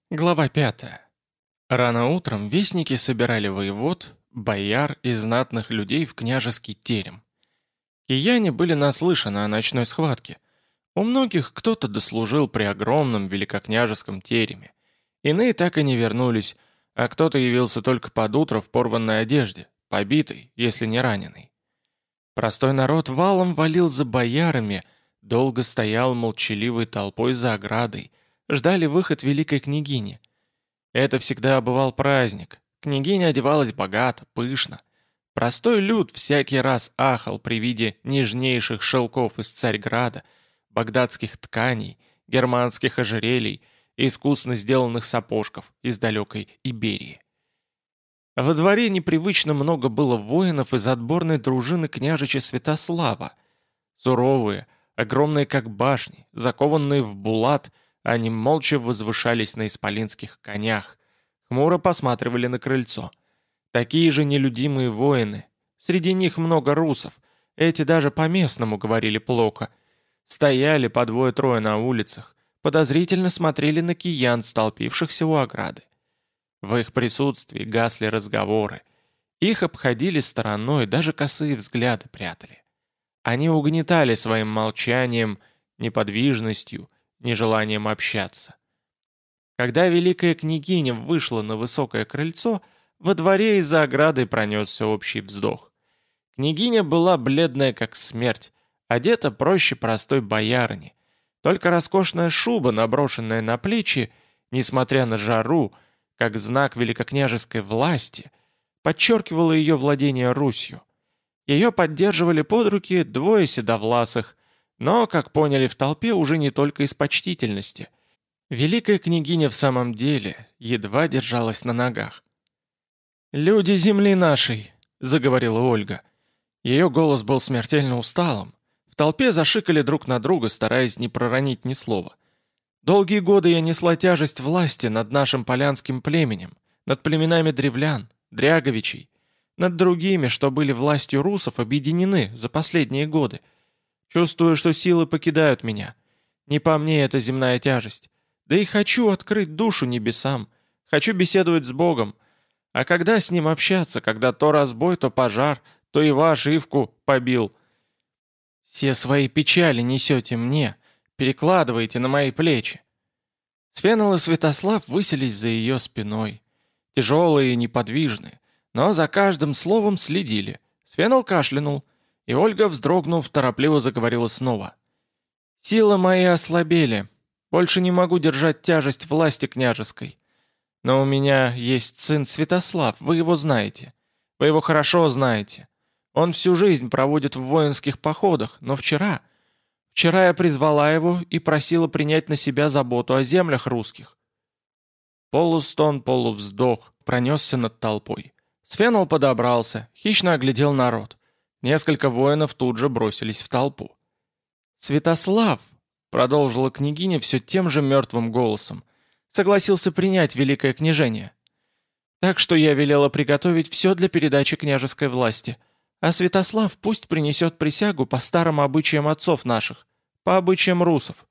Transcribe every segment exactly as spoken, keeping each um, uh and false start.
Глава пятая. Рано утром вестники собирали воевод, бояр и знатных людей в княжеский терем. Кияне были наслышаны о ночной схватке. У многих кто-то дослужил при огромном великокняжеском тереме. Иные так и не вернулись, а кто-то явился только под утро в порванной одежде, побитый, если не раненый. Простой народ валом валил за боярами, долго стоял молчаливой толпой за оградой, ждали выход великой княгини. Это всегда бывал праздник. Княгиня одевалась богато, пышно. Простой люд всякий раз ахал при виде нежнейших шелков из Царьграда, багдадских тканей, германских ожерелий и искусно сделанных сапожков из далекой Иберии. Во дворе непривычно много было воинов из отборной дружины княжича Святослава. Суровые, огромные как башни, закованные в булат, они молча возвышались на исполинских конях, хмуро посматривали на крыльцо. Такие же нелюдимые воины. Среди них много русов. Эти даже по-местному говорили плохо. Стояли по двое-трое на улицах, подозрительно смотрели на киян, столпившихся у ограды. В их присутствии гасли разговоры. Их обходили стороной, даже косые взгляды прятали. Они угнетали своим молчанием, неподвижностью, нежеланием общаться. Когда великая княгиня вышла на высокое крыльцо, во дворе и за оградой пронесся общий вздох. Княгиня была бледная как смерть, одета проще простой боярыни. Только роскошная шуба, наброшенная на плечи, несмотря на жару, как знак великокняжеской власти, подчеркивала ее владение Русью. Ее поддерживали под руки двое седовласых, но, как поняли в толпе, уже не только из почтительности. Великая княгиня в самом деле едва держалась на ногах. «Люди земли нашей», — заговорила Ольга. Ее голос был смертельно усталым. В толпе зашикали друг на друга, стараясь не проронить ни слова. «Долгие годы я несла тяжесть власти над нашим полянским племенем, над племенами древлян, дряговичей, над другими, что были властью русов, объединены за последние годы. Чувствую, что силы покидают меня. Не по мне эта земная тяжесть. Да и хочу открыть душу небесам. Хочу беседовать с Богом. А когда с Ним общаться, когда то разбой, то пожар, то и ваш Ивку побил? Все свои печали несете мне, перекладываете на мои плечи». Сфенол и Святослав высились за ее спиной. Тяжелые и неподвижные, но за каждым словом следили. Сфенол кашлянул. И Ольга, вздрогнув, торопливо заговорила снова. «Силы мои ослабели. Больше не могу держать тяжесть власти княжеской. Но у меня есть сын Святослав, вы его знаете. Вы его хорошо знаете. Он всю жизнь проводит в воинских походах, но вчера... Вчера я призвала его и просила принять на себя заботу о землях русских». Полустон, полувздох пронесся над толпой. Сфенол подобрался, хищно оглядел народ. Несколько воинов тут же бросились в толпу. «Святослав», — продолжила княгиня все тем же мертвым голосом, согласился принять великое княжение. «Так что я велела приготовить все для передачи княжеской власти, а Святослав пусть принесет присягу по старым обычаям отцов наших, по обычаям русов».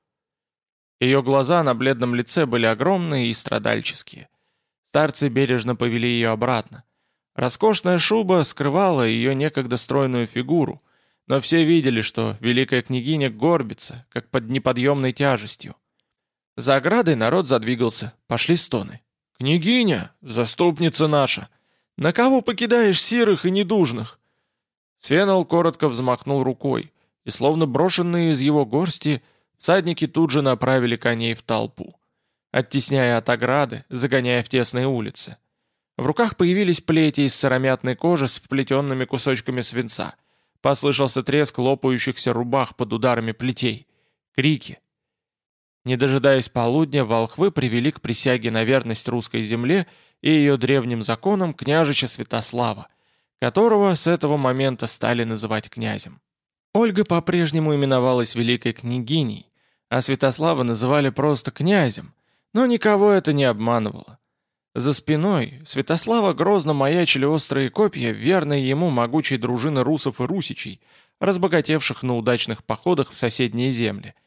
Ее глаза на бледном лице были огромные и страдальческие. Старцы бережно повели ее обратно. Роскошная шуба скрывала ее некогда стройную фигуру, но все видели, что великая княгиня горбится, как под неподъемной тяжестью. За оградой народ задвигался, пошли стоны. «Княгиня, заступница наша! На кого покидаешь сирых и недужных?» Сфенол коротко взмахнул рукой, и, словно брошенные из его горсти, всадники тут же направили коней в толпу, оттесняя от ограды, загоняя в тесные улицы. В руках появились плети из сыромятной кожи с вплетенными кусочками свинца. Послышался треск лопающихся рубах под ударами плетей. Крики. Не дожидаясь полудня, волхвы привели к присяге на верность русской земле и ее древним законам княжича Святослава, которого с этого момента стали называть князем. Ольга по-прежнему именовалась великой княгиней, а Святослава называли просто князем, но никого это не обманывало. За спиной Святослава грозно маячили острые копья, верные ему могучей дружины русов и русичей, разбогатевших на удачных походах в соседние земли.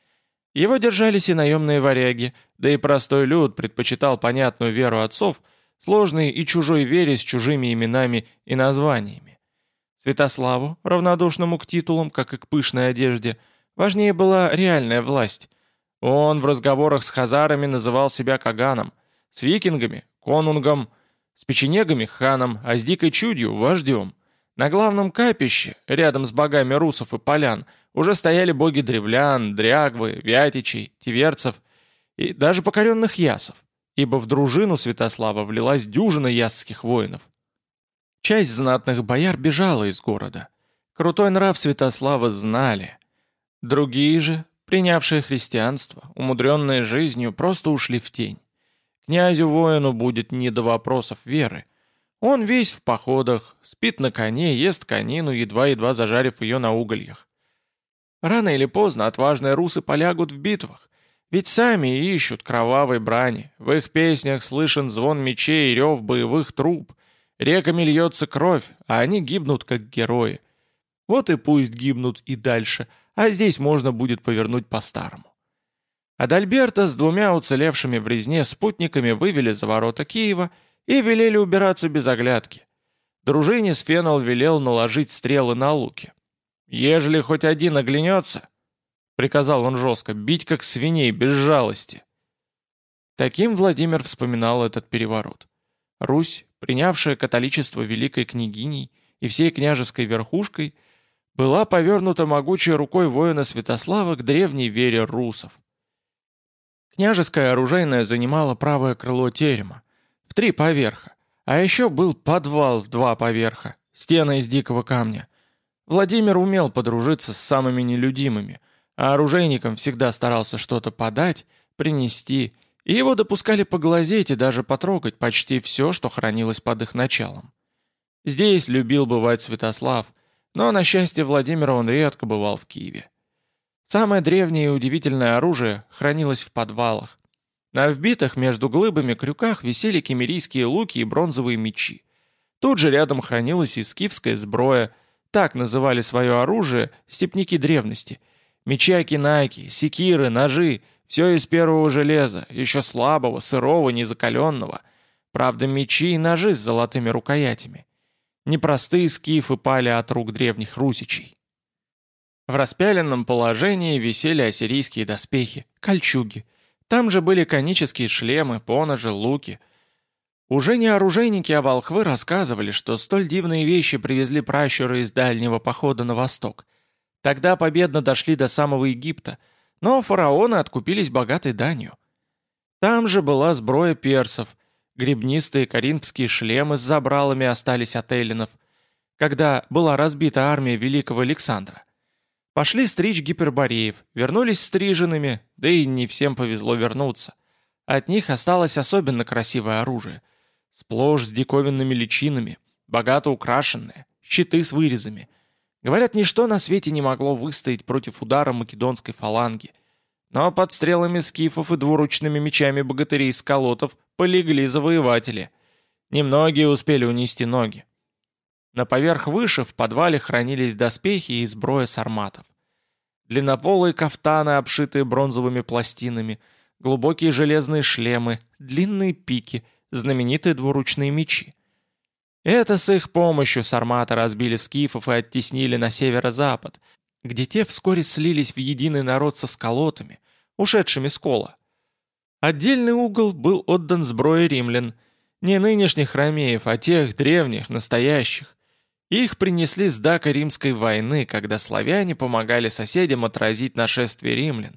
Его держались и наемные варяги, да и простой люд предпочитал понятную веру отцов, сложной и чужой вере с чужими именами и названиями. Святославу, равнодушному к титулам, как и к пышной одежде, важнее была реальная власть. Он в разговорах с хазарами называл себя Каганом, с викингами– конунгом, с печенегами– ханом, а с дикой чудью– вождем. На главном капище, рядом с богами русов и полян, уже стояли боги древлян, дрягвы, вятичей, тиверцев и даже покоренных ясов, ибо в дружину Святослава влилась дюжина ясских воинов. Часть знатных бояр бежала из города. Крутой нрав Святослава знали. Другие же, принявшие христианство, умудренные жизнью, просто ушли в тень. Князю-воину будет не до вопросов веры. Он весь в походах, спит на коне, ест конину, едва-едва зажарив ее на угольях. Рано или поздно отважные русы полягут в битвах, ведь сами ищут кровавой брани, в их песнях слышен звон мечей и рев боевых труб, реками льется кровь, а они гибнут как герои. Вот и пусть гибнут и дальше, а здесь можно будет повернуть по-старому. Адальберта с двумя уцелевшими в резне спутниками вывели за ворота Киева и велели убираться без оглядки. Дружине Сфенол велел наложить стрелы на луки. «Ежели хоть один оглянется», — приказал он жестко, — «бить как свиней, без жалости». Таким Владимир вспоминал этот переворот. Русь, принявшая католичество великой княгиней и всей княжеской верхушкой, была повернута могучей рукой воина Святослава к древней вере русов. Княжеское оружейное занимало правое крыло терема, в три поверха, а еще был подвал в два поверха, стены из дикого камня. Владимир умел подружиться с самыми нелюдимыми, а оружейникам всегда старался что-то подать, принести, и его допускали поглазеть и даже потрогать почти все, что хранилось под их началом. Здесь любил бывать Святослав, но, на счастье Владимира, он редко бывал в Киеве. Самое древнее и удивительное оружие хранилось в подвалах. На вбитых между глыбами крюках висели киммерийские луки и бронзовые мечи. Тут же рядом хранилась и скифская сброя, так называли свое оружие степняки древности. Мечи акинайки, секиры, ножи — все из первого железа, еще слабого, сырого, незакаленного. Правда, мечи и ножи с золотыми рукоятями. Непростые скифы пали от рук древних русичей. В распяленном положении висели ассирийские доспехи, кольчуги. Там же были конические шлемы, поножи, луки. Уже не оружейники, а волхвы рассказывали, что столь дивные вещи привезли пращуры из дальнего похода на восток. Тогда победно дошли до самого Египта, но фараоны откупились богатой данью. Там же была сброя персов, гребнистые коринфские шлемы с забралами остались от эллинов, когда была разбита армия великого Александра. Пошли стричь гипербореев, вернулись стриженными, да и не всем повезло вернуться. От них осталось особенно красивое оружие. Сплошь с диковинными личинами, богато украшенные, щиты с вырезами. Говорят, ничто на свете не могло выстоять против удара македонской фаланги. Но под стрелами скифов и двуручными мечами богатырей сколотов полегли завоеватели. Немногие успели унести ноги. На поверх выше в подвале хранились доспехи и сброя сарматов. Длиннополые кафтаны, обшитые бронзовыми пластинами, глубокие железные шлемы, длинные пики, знаменитые двуручные мечи. Это с их помощью сарматы разбили скифов и оттеснили на северо-запад, где те вскоре слились в единый народ со сколотами, ушедшими с кола. Отдельный угол был отдан сброе римлян, не нынешних ромеев, а тех древних, настоящих. Их принесли с Дака Римской войны, когда славяне помогали соседям отразить нашествие римлян.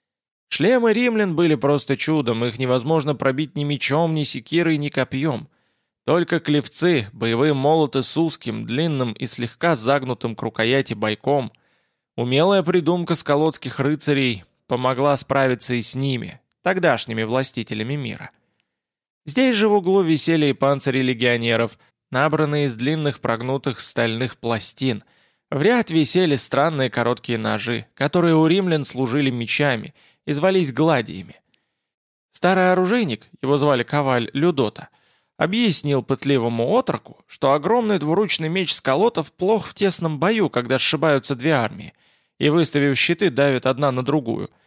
Шлемы римлян были просто чудом, их невозможно пробить ни мечом, ни секирой, ни копьем. Только клевцы, боевые молоты с узким, длинным и слегка загнутым к рукояти бойком, умелая придумка сколотских рыцарей помогла справиться и с ними, тогдашними властителями мира. Здесь же в углу висели и панцири легионеров, набранные из длинных прогнутых стальных пластин. В ряд висели странные короткие ножи, которые у римлян служили мечами и звались гладиями. Старый оружейник, его звали Коваль Людота, объяснил пытливому отроку, что огромный двуручный меч сколотов плох в тесном бою, когда сшибаются две армии, и, выставив щиты, давят одна на другую.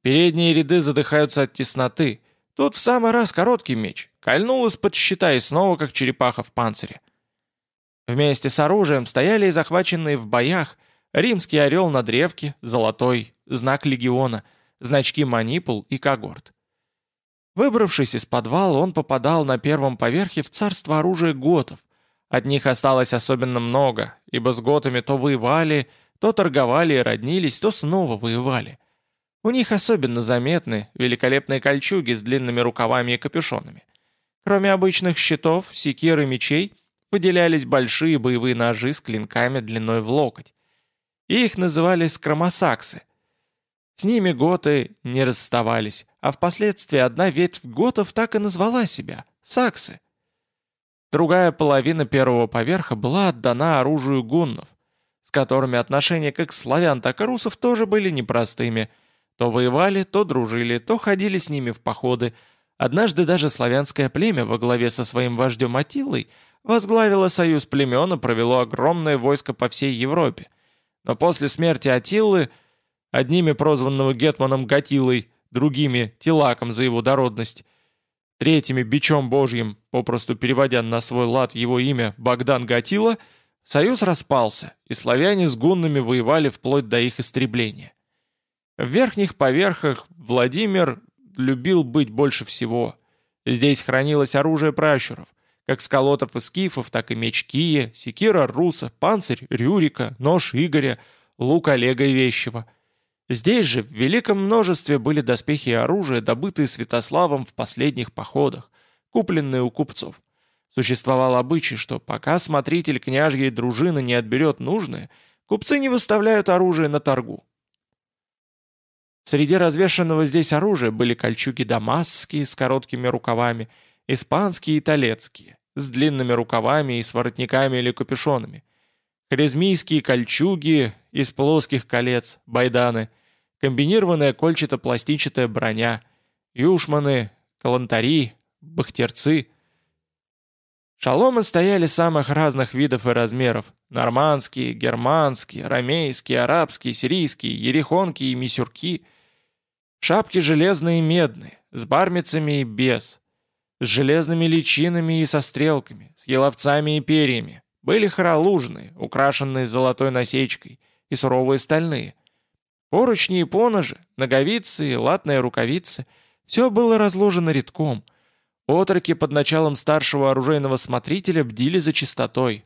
Передние ряды задыхаются от тесноты. Тут в самый раз короткий меч. Кольнул из-под щита и снова как черепаха в панцире. Вместе с оружием стояли и захваченные в боях римский орел на древке, золотой, знак легиона, значки манипул и когорт. Выбравшись из подвала, он попадал на первом поверхе в царство оружия готов. От них осталось особенно много, ибо с готами то воевали, то торговали и роднились, то снова воевали. У них особенно заметны великолепные кольчуги с длинными рукавами и капюшонами. Кроме обычных щитов, секир и мечей, выделялись большие боевые ножи с клинками длиной в локоть. Их называли скромосаксы. С ними готы не расставались, а впоследствии одна ветвь готов так и назвала себя – саксы. Другая половина первого поверха была отдана оружию гуннов, с которыми отношения как славян, так и русов тоже были непростыми. То воевали, то дружили, то ходили с ними в походы. Однажды даже славянское племя во главе со своим вождем Атилой возглавило союз племен и провело огромное войско по всей Европе. Но после смерти Атиллы, одними прозванного гетманом Гатилой, другими – Тилаком за его дородность, третьими – Бичом Божьим, попросту переводя на свой лад его имя Богдан Гатила, союз распался, и славяне с гуннами воевали вплоть до их истребления. В верхних поверхах Владимир любил быть больше всего. Здесь хранилось оружие пращуров, как сколотов и скифов, так и меч Кия, секира Руса, панцирь Рюрика, нож Игоря, лук Олега Вещего. Здесь же в великом множестве были доспехи и оружие, добытые Святославом в последних походах, купленные у купцов. Существовал обычай, что пока смотритель княжьей дружины не отберет нужное, купцы не выставляют оружие на торгу. Среди развешанного здесь оружия были кольчуги дамасские с короткими рукавами, испанские и талецкие, с длинными рукавами и с воротниками или капюшонами, хорезмийские кольчуги из плоских колец, байданы, комбинированная кольчато-пластичатая броня, юшманы, калантари, бахтерцы. Шаломы стояли самых разных видов и размеров – нормандские, германские, ромейские, арабские, сирийские, ерехонки и мисюрки. Шапки железные и медные, с бармицами и без, с железными личинами и со стрелками, с еловцами и перьями. Были хоролужные, украшенные золотой насечкой, и суровые стальные. Поручни и поножи, ноговицы и латные рукавицы – все было разложено редком. Отроки под началом старшего оружейного смотрителя бдили за чистотой.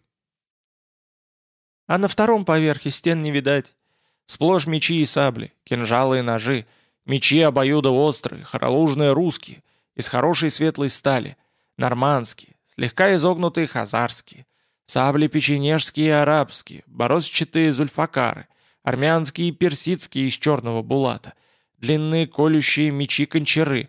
А на втором поверхе стен не видать. Сплошь мечи и сабли, кинжалы и ножи, мечи обоюдоострые, хоролужные русские, из хорошей светлой стали, нормандские, слегка изогнутые хазарские, сабли печенежские и арабские, борозчатые зульфакары, армянские и персидские из черного булата, длинные колющие мечи-кончары,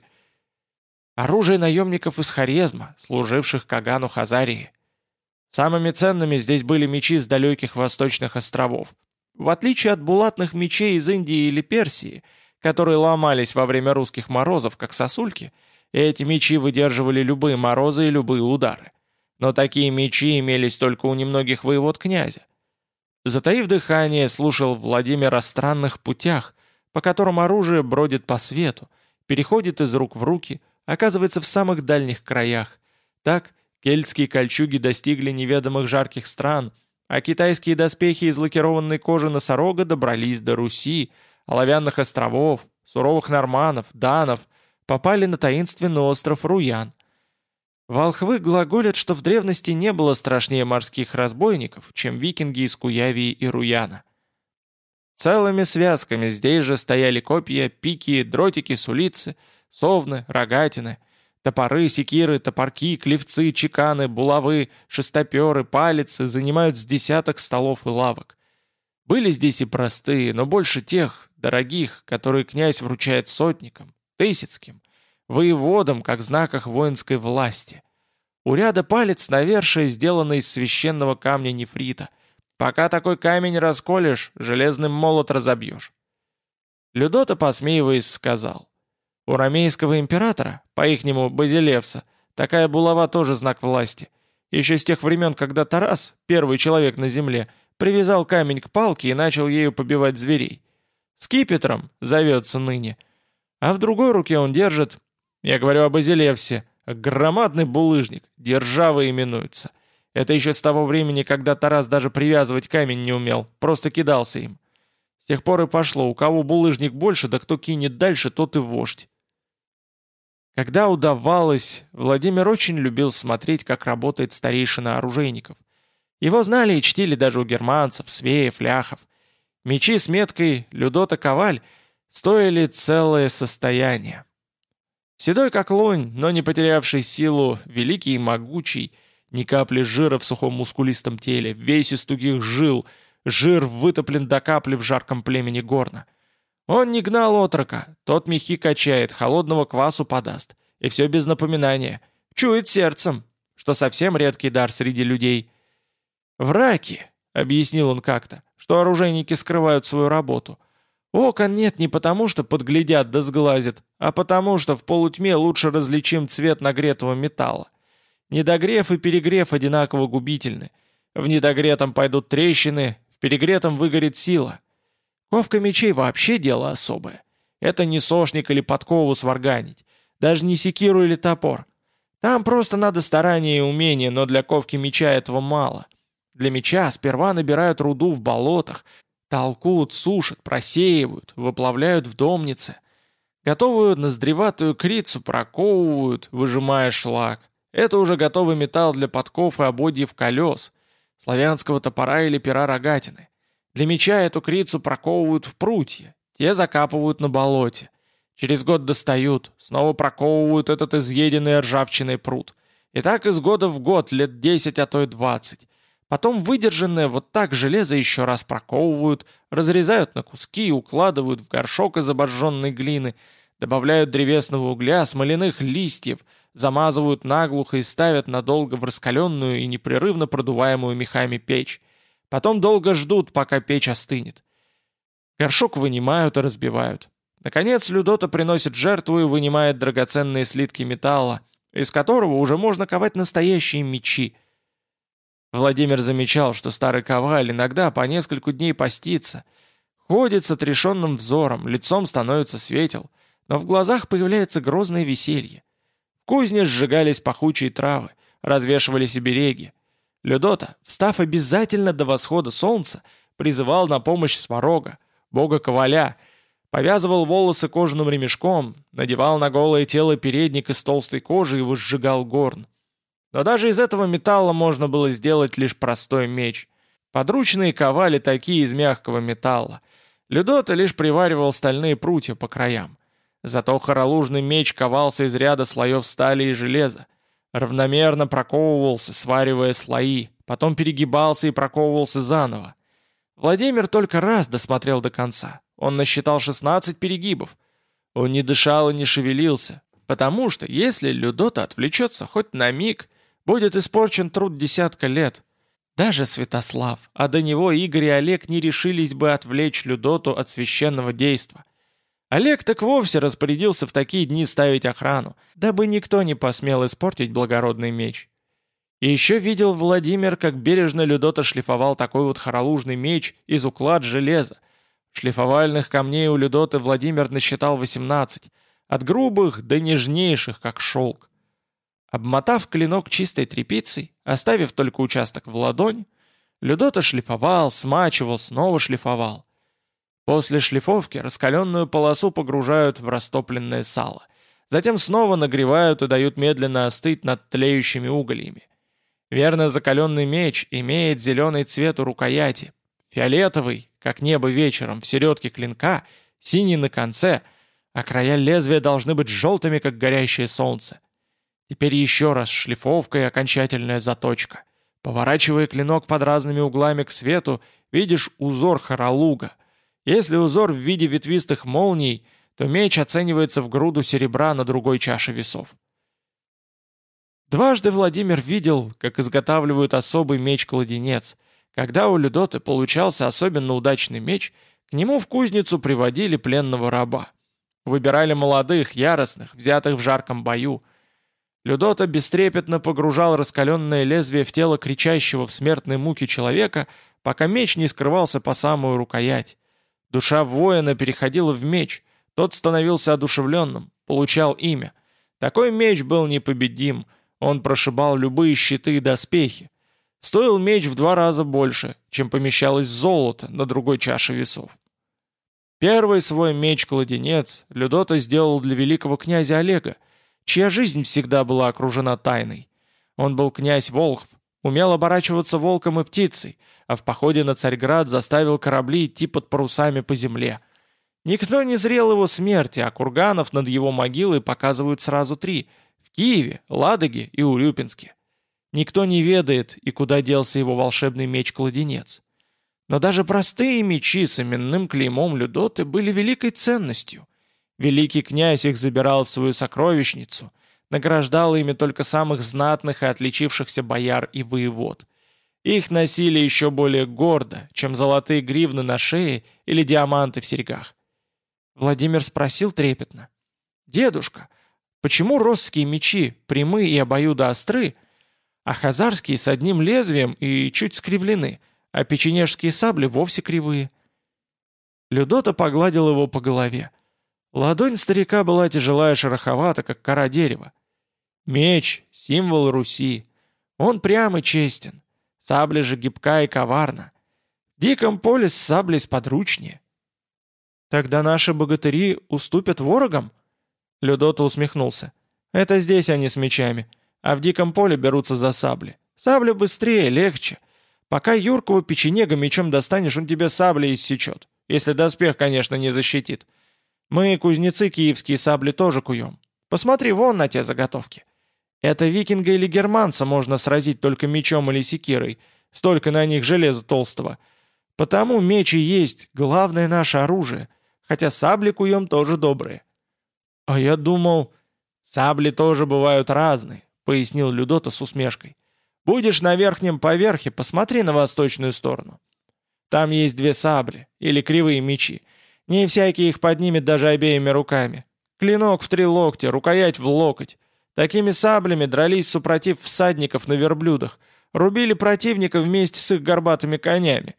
оружие наемников из Хорезма, служивших Кагану Хазарии. Самыми ценными здесь были мечи с далеких восточных островов. В отличие от булатных мечей из Индии или Персии, которые ломались во время русских морозов, как сосульки, эти мечи выдерживали любые морозы и любые удары. Но такие мечи имелись только у немногих воевод князя. Затаив дыхание, слушал Владимир о странных путях, по которым оружие бродит по свету, переходит из рук в руки, оказывается в самых дальних краях. Так кельтские кольчуги достигли неведомых жарких стран, а китайские доспехи из лакированной кожи носорога добрались до Руси, оловянных островов, суровых норманов, данов, попали на таинственный остров Руян. Волхвы глаголят, что в древности не было страшнее морских разбойников, чем викинги из Куявии и Руяна. Целыми связками здесь же стояли копья, пики, дротики, сулицы, совны, рогатины, топоры, секиры, топорки, клевцы, чеканы, булавы, шестоперы, палицы занимают с десяток столов и лавок. Были здесь и простые, но больше тех, дорогих, которые князь вручает сотникам, тысяцким, воеводам, как знаках воинской власти. У ряда палец навершие сделаны из священного камня нефрита. Пока такой камень расколешь, железным молот разобьешь. Людота, посмеиваясь, сказал: у ромейского императора, по-ихнему Базилевса, такая булава тоже знак власти. Еще с тех времен, когда Тарас, первый человек на земле, привязал камень к палке и начал ею побивать зверей. Скипетром зовется ныне. А в другой руке он держит, я говорю об Изелевсе, громадный булыжник, держава именуется. Это еще с того времени, когда Тарас даже привязывать камень не умел, просто кидался им. С тех пор и пошло, у кого булыжник больше, да кто кинет дальше, тот и вождь. Когда удавалось, Владимир очень любил смотреть, как работает старейшина оружейников. Его знали и чтили даже у германцев, свеев, ляхов. Мечи с меткой «Людота Коваль» стоили целое состояние. Седой как лунь, но не потерявший силу, великий и могучий, ни капли жира в сухом мускулистом теле, весь из тугих жил, жир вытоплен до капли в жарком племени горна. Он не гнал отрока, тот мехи качает, холодного квасу подаст, и все без напоминания. Чует сердцем, что совсем редкий дар среди людей. «Враки», — объяснил он как-то, что оружейники скрывают свою работу. Окон нет не потому, что подглядят да сглазят, а потому, что в полутьме лучше различим цвет нагретого металла. Недогрев и перегрев одинаково губительны. В недогретом пойдут трещины, в перегретом выгорит сила. Ковка мечей вообще дело особое. Это не сошник или подкову сварганить, даже не секиру или топор. Там просто надо старание и умение, но для ковки меча этого мало. Для меча сперва набирают руду в болотах, толкут, сушат, просеивают, выплавляют в домнице. Готовую ноздреватую крицу проковывают, выжимая шлак. Это уже готовый металл для подков и ободьев колес, славянского топора или пера рогатины. Для меча эту крицу проковывают в прутья, те закапывают на болоте. Через год достают, снова проковывают этот изъеденный ржавчиной прут. И так из года в год, лет десять, а то и двадцать. Потом выдержанное вот так железо еще раз проковывают, разрезают на куски, укладывают в горшок из обожженной глины, добавляют древесного угля, смоляных листьев, замазывают наглухо и ставят надолго в раскаленную и непрерывно продуваемую мехами печь. Потом долго ждут, пока печь остынет. Горшок вынимают и разбивают. Наконец Людота приносит жертву и вынимает драгоценные слитки металла, из которого уже можно ковать настоящие мечи. Владимир замечал, что старый коваль иногда по несколько дней постится, ходит с отрешенным взором, лицом становится светел, но в глазах появляется грозное веселье. В кузне сжигались пахучие травы, развешивались обереги. Людота, встав обязательно до восхода солнца, призывал на помощь Сварога, бога коваля, повязывал волосы кожаным ремешком, надевал на голое тело передник из толстой кожи и возжигал горн. Но даже из этого металла можно было сделать лишь простой меч. Подручные ковали такие из мягкого металла. Людота лишь приваривал стальные прутья по краям. Зато хоролужный меч ковался из ряда слоев стали и железа. Равномерно проковывался, сваривая слои, потом перегибался и проковывался заново. Владимир только раз досмотрел до конца. Он насчитал шестнадцать перегибов. Он не дышал и не шевелился, потому что, если Людота отвлечется хоть на миг, будет испорчен труд десятка лет. Даже Святослав, а до него Игорь и Олег не решились бы отвлечь Людоту от священного действа. Олег так вовсе распорядился в такие дни ставить охрану, дабы никто не посмел испортить благородный меч. И еще видел Владимир, как бережно Людота шлифовал такой вот хоролужный меч из уклад железа. Шлифовальных камней у Людоты Владимир насчитал восемнадцать, от грубых до нежнейших, как шелк. Обмотав клинок чистой тряпицей, оставив только участок в ладонь, Людота шлифовал, смачивал, снова шлифовал. После шлифовки раскаленную полосу погружают в растопленное сало. Затем снова нагревают и дают медленно остыть над тлеющими угольями. Верно закаленный меч имеет зеленый цвет у рукояти, фиолетовый, как небо вечером, в середке клинка, синий на конце, а края лезвия должны быть желтыми, как горящее солнце. Теперь еще раз шлифовка и окончательная заточка. Поворачивая клинок под разными углами к свету, видишь узор хоролуга. Если узор в виде ветвистых молний, то меч оценивается в груду серебра на другой чаше весов. Дважды Владимир видел, как изготавливают особый меч-кладенец. Когда у Людоты получался особенно удачный меч, к нему в кузницу приводили пленного раба. Выбирали молодых, яростных, взятых в жарком бою. Людота бестрепетно погружал раскаленное лезвие в тело кричащего в смертной муке человека, пока меч не скрывался по самую рукоять. Душа воина переходила в меч, Тот становился одушевленным, получал имя. Такой меч был непобедим, он прошибал любые щиты и доспехи. Стоил меч в два раза больше, чем помещалось золото на другой чаше весов. Первый свой меч-кладенец Людота сделал для великого князя Олега, чья жизнь всегда была окружена тайной. Он был князь Волхв, умел оборачиваться волком и птицей, а в походе на Царьград заставил корабли идти под парусами по земле. Никто не зрел его смерти, а курганов над его могилой показывают сразу три — в Киеве, Ладоге и Урюпинске. Никто не ведает, и куда делся его волшебный меч-кладенец. Но даже простые мечи с именным клеймом Людоты были великой ценностью. Великий князь их забирал в свою сокровищницу, награждал ими только самых знатных и отличившихся бояр и воевод. Их носили еще более гордо, чем золотые гривны на шее или диаманты в серьгах. Владимир спросил трепетно: «Дедушка, почему росские мечи прямые и обоюдоостры, а хазарские с одним лезвием и чуть скривлены, а печенежские сабли вовсе кривые?» Людота погладил его по голове. Ладонь старика была тяжелая и шероховата, как кора дерева. Меч — символ Руси. Он прям и честен. Сабля же гибка и коварна. В диком поле с саблей сподручнее. «Тогда наши богатыри уступят ворогам?» Людота усмехнулся. «Это здесь они с мечами, а в диком поле берутся за сабли. Сабля быстрее, легче. Пока юркого печенега мечом достанешь, он тебе саблей иссечет. Если доспех, конечно, не защитит. Мы, кузнецы киевские, сабли тоже куем. Посмотри вон на те заготовки. Это викинга или германца можно сразить только мечом или секирой, столько на них железа толстого. Потому меч и есть главное наше оружие, хотя сабли куем тоже добрые». «А я думал, сабли тоже бывают разные», — пояснил Людота с усмешкой. «Будешь на верхнем поверхе, посмотри на восточную сторону. Там есть две сабли, или кривые мечи. Не всякий их поднимет даже обеими руками. Клинок в три локтя, рукоять в локоть. Такими саблями дрались супротив всадников на верблюдах, рубили противника вместе с их горбатыми конями».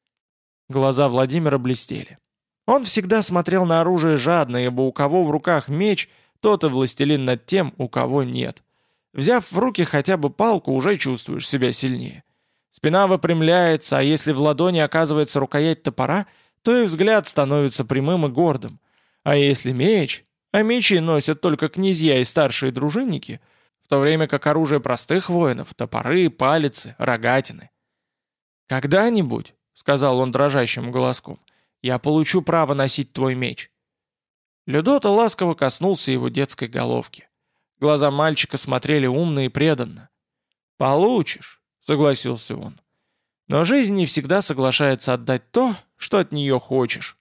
Глаза Владимира блестели. Он всегда смотрел на оружие жадно, ибо у кого в руках меч, тот и властелин над тем, у кого нет. Взяв в руки хотя бы палку, уже чувствуешь себя сильнее. Спина выпрямляется, а если в ладони оказывается рукоять топора, то и взгляд становится прямым и гордым. А если меч, а мечи носят только князья и старшие дружинники, в то время как оружие простых воинов — топоры, палицы, рогатины. «Когда-нибудь», — сказал он дрожащим голоском, — «я получу право носить твой меч». Людота ласково коснулся его детской головки. Глаза мальчика смотрели умно и преданно. «Получишь», — согласился он. «Но жизнь не всегда соглашается отдать то, что от нее хочешь».